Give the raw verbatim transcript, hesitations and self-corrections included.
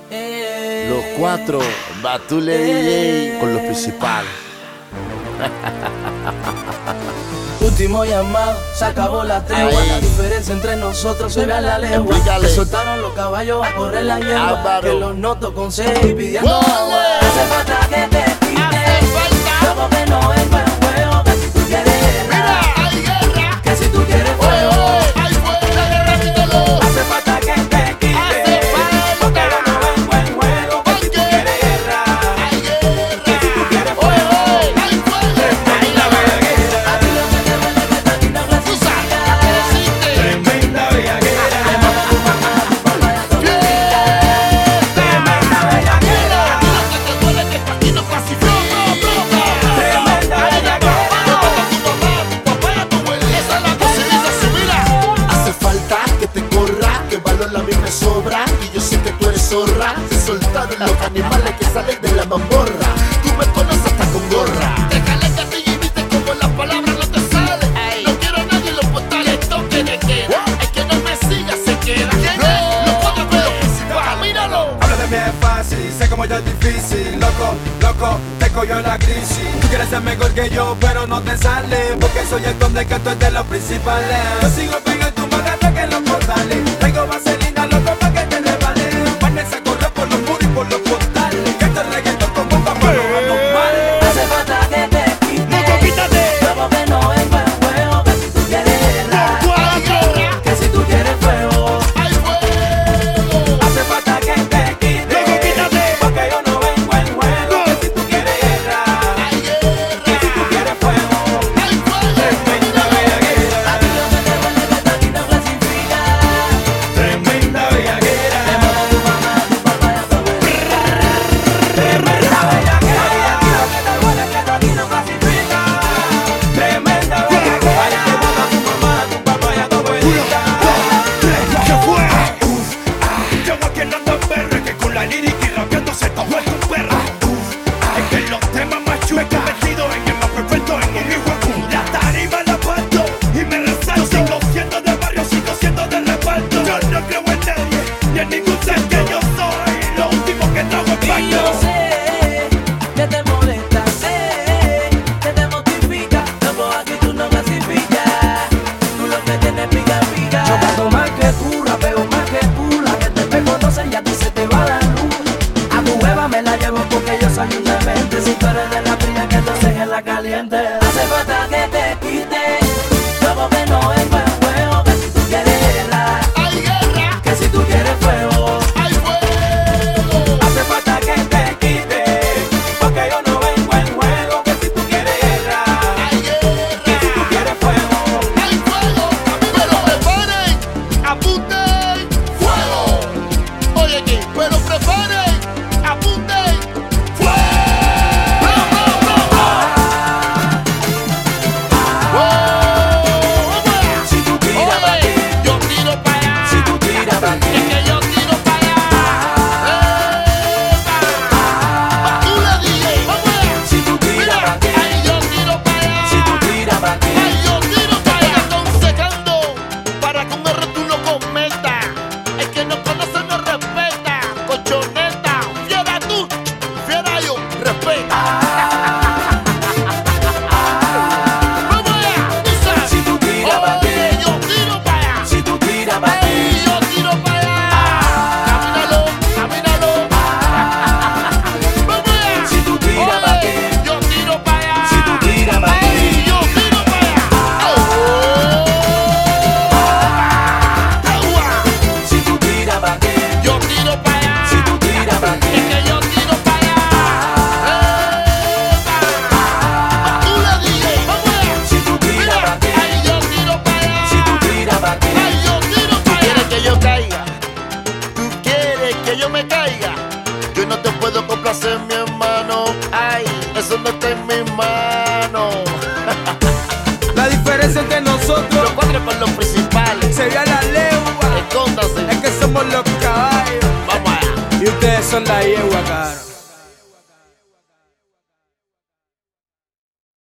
Los cuatro, Batule D J con los principales. Último llamado, se acabó la tregua. La diferencia entre nosotros se ve a la legua. Explícale. Que soltaron los caballos a correr la yegua. Álvaro. Que los noto con seis y pidiendo ¡Ole! agua. Hace falta que te quite. Hace falta. Luego que no es buen juego. Que si tú quieres guerra, Hay guerra. que si tú quieres fuego. Hay fuego, guerra, quítalo. Hace falta que te quite. Hace falta. Porque no es buen juego. Que si tú quieres guerra, Hay guerra. que si tú quieres fuego. Hay fuego. Tremenda bellaquera. A ti lo que te duele que esta linda Tú sabes, clasifica. existe. Tremenda bellaquera. Tremenda bellaquera. Lo que te duele que pa' aquí no clasifica. Tremenda bellaquera. Tu mamá, tu papá, tu abuela, esa es la civilización, mira. Hace falta que te corra, que valor a mí me sobra. Y yo sé que tú eres zorra. Se soltaron los animales que salen de la mamorra. Tú me conoces hasta con gorra. Déjale que te imite como las palabras no te salen. No quiero a nadie en los portales, toque de queda. El que no me siga se queda. ¿Quién es? Los cuatro con los principales, míralo. Hablo de mí es fácil, sé como yo es difícil. Loco, loco, te cogió la crisis. Tú quieres ser mejor que yo, pero no te sale. Porque soy el conde que tú es de los principales. Yo sigo pegando tu madre que en los portales. Traigo vaselina, loco, pa' que te resbale. Vanessa corre por los muros y por los portales. Que este reggaetón con bomba para los anormales. Hace falta que te quite. Loco, quítate. Luego que no es buen juego. Que si tú quieres guerra, Hay guerra. que si tú quieres fuego. Hay fuego. Hace falta que te quite. Loco, quítate. Porque yo no vengo en juego. Que si tú quieres guerra, Hay guerra. que si tú quieres fuego. Hay fuego. Tremenda bellaquera. A ti lo que te duele que esta linda clasifica. Tremenda bellaquera. Te manda tu mamá, tu papá y a tu abuelita. Tremenda bellaquera. A ti lo que te duele que esta linda clasifica. Tremenda bellaquera. Ay, te manda tu mamá, tu papá y a tu abuelita. ¿Qué fue? Uf, ah, yo aquí andando en perre que con la lírica y rapeando se te ha vuelto un perro. Uf, ah, es que los temas más chulos que he metido en el más perfecto en un hijo de puta. La tarima la parto y me resalto. Yo sigo siendo de barrio, sigo siendo de reparto. Yo no creo en nadie, ni en ningún ser que yo soy. Lo último que trago es Y pacto. yo sé que te molesta, sé que te mortifica. Loco, aquí tú no clasificas. Tú lo que tienes pica, pica. Yo canto más que tú, rapeo más que tú. La gente me conoce y a ti se te va la luz. A tu hueva me la llevo porque yo soy un demente. Si tú eres de la fría que entonces en la caliente. Hace falta que te quite. Luego que no es buen juego. Que si tú quieres guerra, Hay guerra. que si tú quieres fuego. Hay fuego. Hace falta que te quite, porque yo no vengo en juego. Que si tú quieres guerra, Hay guerra. que si tú quieres fuego. Hay fuego. Pero preparen. Apunten. Fuego. Oye aquí. Pero preparen. Apunten. Fuego. Si tú tiras pa' aquí, Yo tiro para allá. si tú tiras pa' aquí, Es que yo tiro para allá. Batule D J. Vamos allá. si tú tiras pa' aquí, Ay, yo tiro para allá. si tú tiras pa' aquí. Ay, yo tiro para allá. Aconsejando para que un error tú no cometas. El que no conoce no respeta. Cochoneta, fiera tú, fiera yo, respeta. Vamos allá, tú sabes. Si tú tiras pa' aquí, Oye, yo tiro para allá. si tú tiras pa' aquí, Ay, yo tiro para allá. Camínalo, camínalo. Vamos allá. si tú tiras pa' aquí, Oye, yo tiro para allá. si tú tiras pa' aquí. Ay, yo tiro para allá. Si tú tiras pa' aquí, Yo tiro para allá. si tú tiras pa' aquí. Es que yo tiro para allá. Batule D J, vamos allá. Si tú tiras pa' aquí, Ay, yo tiro para allá. si tú tiras pa' aquí. Ay, yo tiro para allá. ¿Tú quieres que yo caiga? ¿Tú quieres que yo me caiga? Yo no te puedo complacer, mi hermano. Ay, eso no está en mi mano. La diferencia entre nosotros Los cuatro con los principales. sería la legua. Escóndase. Es que somos los caballos Vamos allá. y ustedes son la yegua, caro.